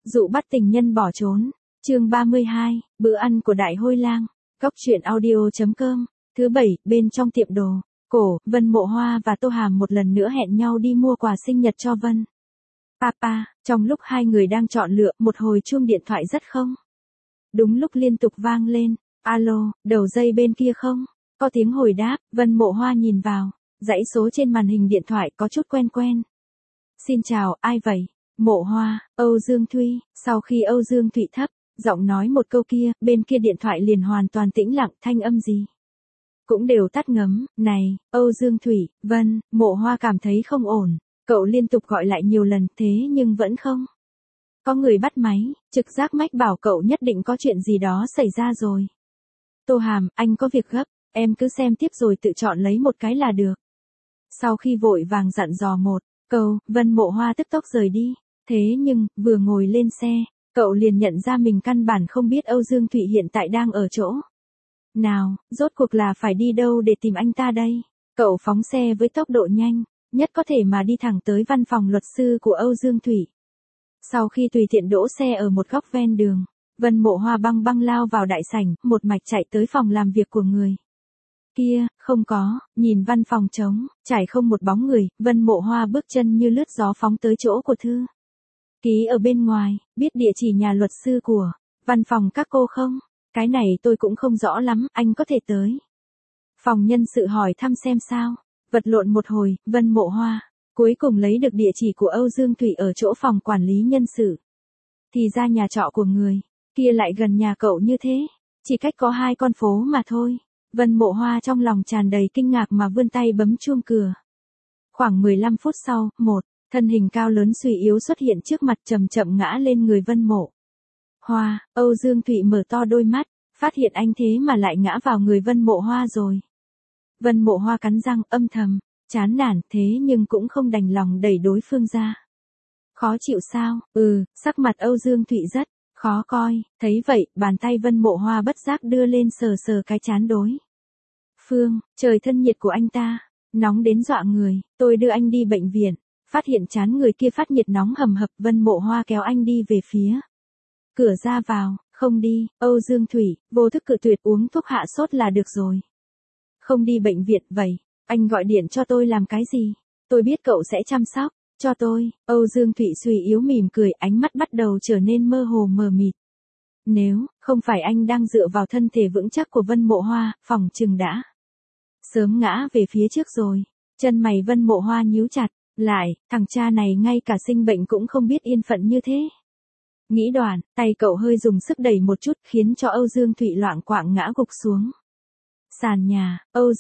Dụ bắt tình nhân bỏ trốn. Chương 32, bữa ăn của Đại Hôi Lang. Cóc truyện audio.com. Thứ 7, bên trong tiệm đồ cổ, Vân Mộ Hoa và Tô Hàm một lần nữa hẹn nhau đi mua quà sinh nhật cho Vân. Papa, trong lúc hai người đang chọn lựa, một hồi chuông điện thoại rất không. Đúng lúc liên tục vang lên. Alo, đầu dây bên kia không? Có tiếng hồi đáp, Vân Mộ Hoa nhìn vào. Dãy số trên màn hình điện thoại có chút quen quen. Xin chào, ai vậy? Mộ Hoa, Âu Dương Thụy. Sau khi Âu Dương Thụy thấp giọng nói một câu kia, bên kia điện thoại liền hoàn toàn tĩnh lặng, thanh âm gì cũng đều tắt ngấm. Này, Âu Dương Thụy, Vân. Mộ Hoa cảm thấy không ổn. Cậu liên tục gọi lại nhiều lần, thế nhưng vẫn không có người bắt máy. Trực giác mách bảo cậu nhất định có chuyện gì đó xảy ra rồi. Tô Hàm, anh có việc gấp, em cứ xem tiếp rồi tự chọn lấy một cái là được. Sau khi vội vàng dặn dò một câu, Vân Mộ Hoa tức tốc rời đi. Thế nhưng, vừa ngồi lên xe, cậu liền nhận ra mình căn bản không biết Âu Dương Thụy hiện tại đang ở chỗ nào, rốt cuộc là phải đi đâu để tìm anh ta đây. Cậu phóng xe với tốc độ nhanh nhất có thể mà đi thẳng tới văn phòng luật sư của Âu Dương Thụy. Sau khi tùy tiện đỗ xe ở một góc ven đường, Vân Mộ Hoa băng băng lao vào đại sảnh, một mạch chạy tới phòng làm việc của người kia. Không có, nhìn văn phòng trống trải không một bóng người, Vân Mộ Hoa bước chân như lướt gió phóng tới chỗ của thư ký ở bên ngoài. Biết địa chỉ nhà luật sư của văn phòng các cô không? Cái này tôi cũng không rõ lắm, anh có thể tới phòng nhân sự hỏi thăm xem sao. Vật lộn một hồi, Vân Mộ Hoa cuối cùng lấy được địa chỉ của Âu Dương Thụy ở chỗ phòng quản lý nhân sự. Thì ra nhà trọ của người kia lại gần nhà cậu như thế, chỉ cách có 2 con phố mà thôi. Vân Mộ Hoa trong lòng tràn đầy kinh ngạc mà vươn tay bấm chuông cửa. Khoảng 15 phút sau, một thân hình cao lớn suy yếu xuất hiện trước mặt, chậm chậm ngã lên người Vân Mộ Hoa. Âu Dương Thụy mở to đôi mắt, phát hiện anh thế mà lại ngã vào người Vân Mộ Hoa rồi. Vân Mộ Hoa cắn răng, âm thầm chán nản, thế nhưng cũng không đành lòng đẩy đối phương ra. Khó chịu sao? Sắc mặt Âu Dương Thụy rất khó coi. Thấy vậy, bàn tay Vân Mộ Hoa bất giác đưa lên sờ sờ cái trán đối phương. Trời, thân nhiệt của anh ta nóng đến dọa người, tôi đưa anh đi bệnh viện. Phát hiện trán người kia phát nhiệt nóng hầm hập, Vân Mộ Hoa kéo anh đi về phía cửa ra vào. Không đi. Âu Dương Thụy vô thức cự tuyệt, uống thuốc hạ sốt là được rồi. Không đi bệnh viện. Vậy anh gọi điện cho tôi làm cái gì? Tôi biết cậu sẽ chăm sóc cho tôi. Âu Dương Thụy suy yếu mỉm cười, ánh mắt bắt đầu trở nên mơ hồ mờ mịt. Nếu không phải anh đang dựa vào thân thể vững chắc của Vân Mộ Hoa, phỏng chừng đã sớm ngã về phía trước rồi. Chân mày Vân Mộ Hoa nhíu chặt lại, thằng cha này ngay cả sinh bệnh cũng không biết yên phận như thế. Nghĩ đoạn, tay cậu hơi dùng sức đẩy một chút, khiến cho Âu Dương Thụy loạng choạng ngã gục xuống sàn nhà. Âu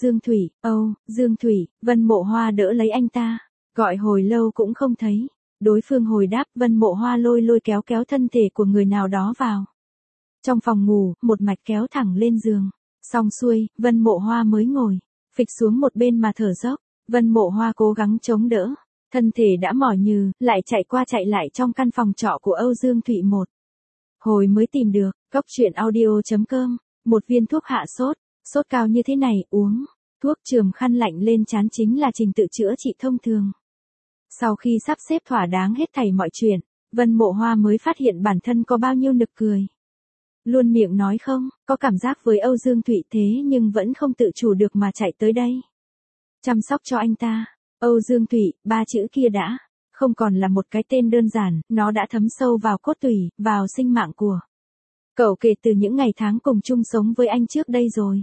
Dương Thụy, Vân Mộ Hoa đỡ lấy anh ta, gọi hồi lâu cũng không thấy đối phương hồi đáp. Vân Mộ Hoa lôi kéo thân thể của người nào đó vào trong phòng ngủ, một mạch kéo thẳng lên giường. Xong xuôi, Vân Mộ Hoa mới ngồi phịch xuống một bên mà thở dốc. Vân Mộ Hoa cố gắng chống đỡ, thân thể đã mỏi nhừ, lại chạy qua chạy lại trong căn phòng trọ của Âu Dương Thụy một hồi mới tìm được. Cóc truyện audio.com. Một viên thuốc hạ sốt. Sốt cao như thế này, uống thuốc chườm khăn lạnh lên trán chính là trình tự chữa trị thông thường. Sau khi sắp xếp thỏa đáng hết thảy mọi chuyện, Vân Mộ Hoa mới phát hiện bản thân có bao nhiêu nực cười. Luôn miệng nói không có cảm giác với Âu Dương Thụy, thế nhưng vẫn không tự chủ được mà chạy tới đây chăm sóc cho anh ta. Âu Dương Thụy, 3 chữ kia đã không còn là một cái tên đơn giản, nó đã thấm sâu vào cốt tủy, vào sinh mạng của cậu kể từ những ngày tháng cùng chung sống với anh trước đây rồi.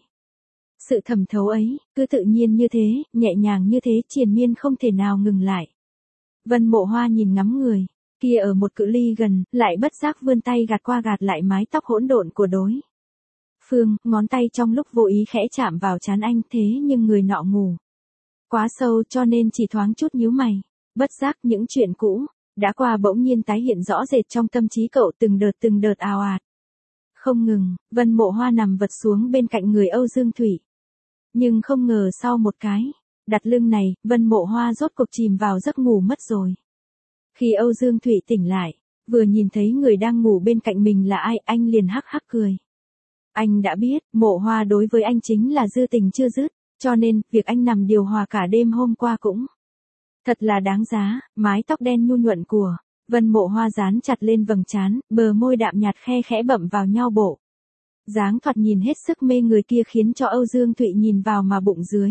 Sự thẩm thấu ấy, cứ tự nhiên như thế, nhẹ nhàng như thế, triền miên không thể nào ngừng lại. Vân Mộ Hoa nhìn ngắm người kia ở một cự ly gần, lại bất giác vươn tay gạt qua gạt lại mái tóc hỗn độn của đối phương, ngón tay trong lúc vô ý khẽ chạm vào trán anh, thế nhưng người nọ ngủ quá sâu cho nên chỉ thoáng chút nhíu mày. Bất giác những chuyện cũ đã qua bỗng nhiên tái hiện rõ rệt trong tâm trí cậu, từng đợt ào ạt không ngừng. Vân Mộ Hoa nằm vật xuống bên cạnh người Âu Dương Thụy. Nhưng không ngờ sau một cái đặt lưng này, Vân Mộ Hoa rốt cuộc chìm vào giấc ngủ mất rồi. Khi Âu Dương Thụy tỉnh lại, vừa nhìn thấy người đang ngủ bên cạnh mình là ai, anh liền hắc hắc cười. Anh đã biết, Mộ Hoa đối với anh chính là dư tình chưa dứt, cho nên, việc anh nằm điều hòa cả đêm hôm qua cũng thật là đáng giá. Mái tóc đen nhu nhuận của Vân Mộ Hoa dán chặt lên vầng trán, bờ môi đạm nhạt khe khẽ bậm vào nhau bộ. Dáng thoạt nhìn hết sức mê người kia khiến cho Âu Dương Thụy nhìn vào mà bụng dưới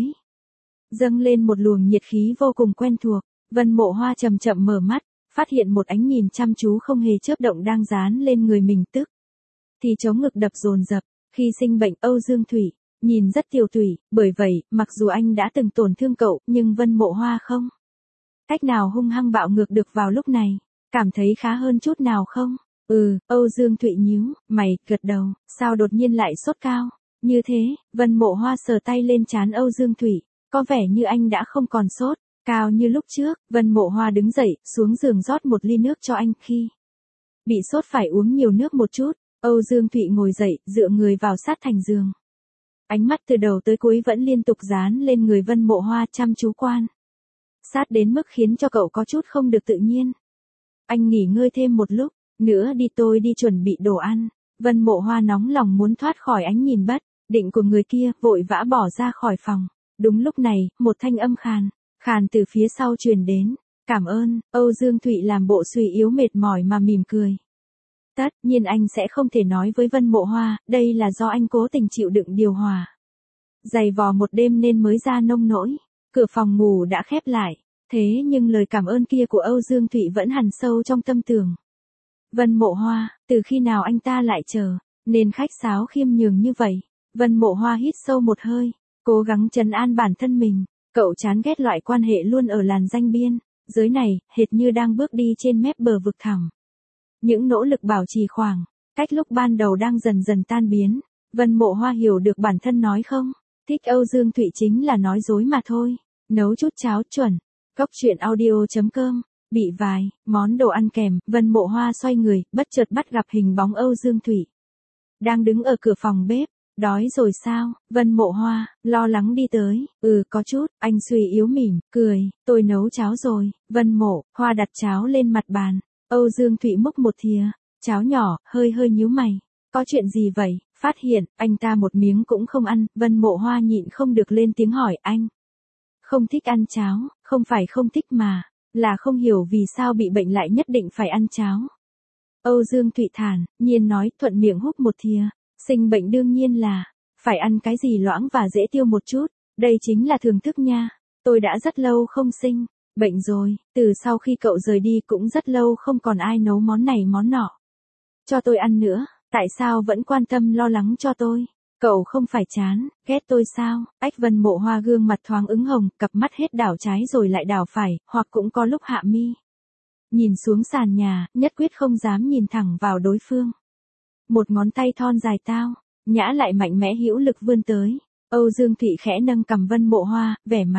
dâng lên một luồng nhiệt khí vô cùng quen thuộc. Vân Mộ Hoa chậm chậm mở mắt, phát hiện một ánh nhìn chăm chú không hề chớp động đang dán lên người mình tức thì chống ngực đập dồn dập. Khi sinh bệnh Âu Dương Thụy nhìn rất tiều tụy, bởi vậy, mặc dù anh đã từng tổn thương cậu, nhưng Vân Mộ Hoa không cách nào hung hăng bạo ngược được vào lúc này. Cảm thấy khá hơn chút nào không? Âu Dương Thụy nhíu mày, gật đầu, sao đột nhiên lại sốt cao? Như thế, Vân Mộ Hoa sờ tay lên trán Âu Dương Thụy, có vẻ như anh đã không còn sốt cao như lúc trước. Vân Mộ Hoa đứng dậy, xuống giường rót một ly nước cho anh, khi bị sốt phải uống nhiều nước một chút. Âu Dương Thụy ngồi dậy, dựa người vào sát thành giường. Ánh mắt từ đầu tới cuối vẫn liên tục dán lên người Vân Mộ Hoa, chăm chú quan sát đến mức khiến cho cậu có chút không được tự nhiên. Anh nghỉ ngơi thêm một lúc nữa đi, tôi đi chuẩn bị đồ ăn. Vân Mộ Hoa nóng lòng muốn thoát khỏi ánh nhìn bất định của người kia, vội vã bỏ ra khỏi phòng. Đúng lúc này, một thanh âm khàn từ phía sau truyền đến. Cảm ơn. Âu Dương Thụy làm bộ suy yếu mệt mỏi mà mỉm cười. Tất nhiên anh sẽ không thể nói với Vân Mộ Hoa, đây là do anh cố tình chịu đựng điều hòa dày vò một đêm nên mới ra nông nỗi. Cửa phòng ngủ đã khép lại, thế nhưng lời cảm ơn kia của Âu Dương Thụy vẫn hằn sâu trong tâm tưởng. Vân Mộ Hoa, từ khi nào anh ta lại trở nên khách sáo khiêm nhường như vậy? Vân Mộ Hoa hít sâu một hơi, cố gắng trấn an bản thân mình. Cậu chán ghét loại quan hệ luôn ở làn ranh biên giới này, hệt như đang bước đi trên mép bờ vực thẳm. Những nỗ lực bảo trì khoảng cách lúc ban đầu đang dần dần tan biến. Vân Mộ Hoa hiểu được bản thân nói không thích Âu Dương Thụy chính là nói dối mà thôi. Nấu chút cháo chuẩn. Cốc truyện audio.com. Bị vài món đồ ăn kèm. Vân Mộ Hoa xoay người, bất chợt bắt gặp hình bóng Âu Dương Thụy đang đứng ở cửa phòng bếp. Đói rồi sao? Vân Mộ Hoa lo lắng đi tới. Có chút. Anh suy yếu mỉm cười. Tôi nấu cháo rồi. Vân Mộ Hoa đặt cháo lên mặt bàn. Âu Dương Thụy múc một thìa cháo nhỏ, hơi nhíu mày. Có chuyện gì vậy? Phát hiện anh ta một miếng cũng không ăn. Vân Mộ Hoa nhịn không được lên tiếng hỏi anh. Không thích ăn cháo? Không phải không thích mà là không hiểu vì sao bị bệnh lại nhất định phải ăn cháo. Âu Dương Thụy thản nhiên nói, thuận miệng húp một thìa. Sinh bệnh đương nhiên là phải ăn cái gì loãng và dễ tiêu một chút. Đây chính là thưởng thức nha. Tôi đã rất lâu không sinh bệnh rồi. Từ sau khi cậu rời đi cũng rất lâu không còn ai nấu món này món nọ cho tôi ăn nữa. Tại sao vẫn quan tâm lo lắng cho tôi? Cậu không phải chán ghét tôi sao? Vân Mộ Hoa gương mặt thoáng ửng hồng, cặp mắt hết đảo trái rồi lại đảo phải, hoặc cũng có lúc hạ mi nhìn xuống sàn nhà, nhất quyết không dám nhìn thẳng vào đối phương. Một ngón tay thon dài tao nhã lại mạnh mẽ hữu lực vươn tới. Âu Dương Thụy khẽ nâng cằm Vân Mộ Hoa, vẻ mặt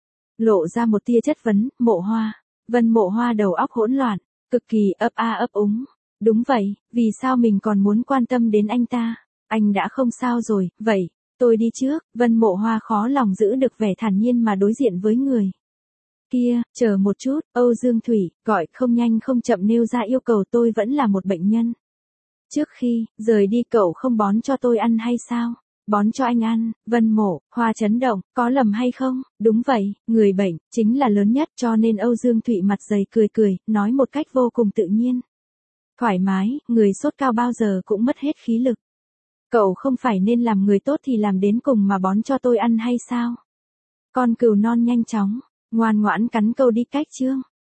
lộ ra một tia chất vấn. Mộ Hoa. Vân Mộ Hoa đầu óc hỗn loạn, cực kỳ ấp a ấp úng. Đúng vậy, vì sao mình còn muốn quan tâm đến anh ta? Anh đã không sao rồi, vậy, tôi đi trước. Vân Mộ Hoa khó lòng giữ được vẻ thản nhiên mà đối diện với người kia. Chờ một chút. Âu Dương Thụy gọi không nhanh không chậm nêu ra yêu cầu. Tôi vẫn là một bệnh nhân. Trước khi rời đi cậu không bón cho tôi ăn hay sao? Bón cho anh ăn. Vân Mộ Hoa chấn động, có lầm hay không? Đúng vậy, người bệnh chính là lớn nhất, cho nên Âu Dương Thụy mặt dày cười, nói một cách vô cùng tự nhiên. Thoải mái, người sốt cao bao giờ cũng mất hết khí lực. Cậu không phải nên làm người tốt thì làm đến cùng mà bón cho tôi ăn hay sao? Con cừu non nhanh chóng ngoan ngoãn cắn câu đi cách chương.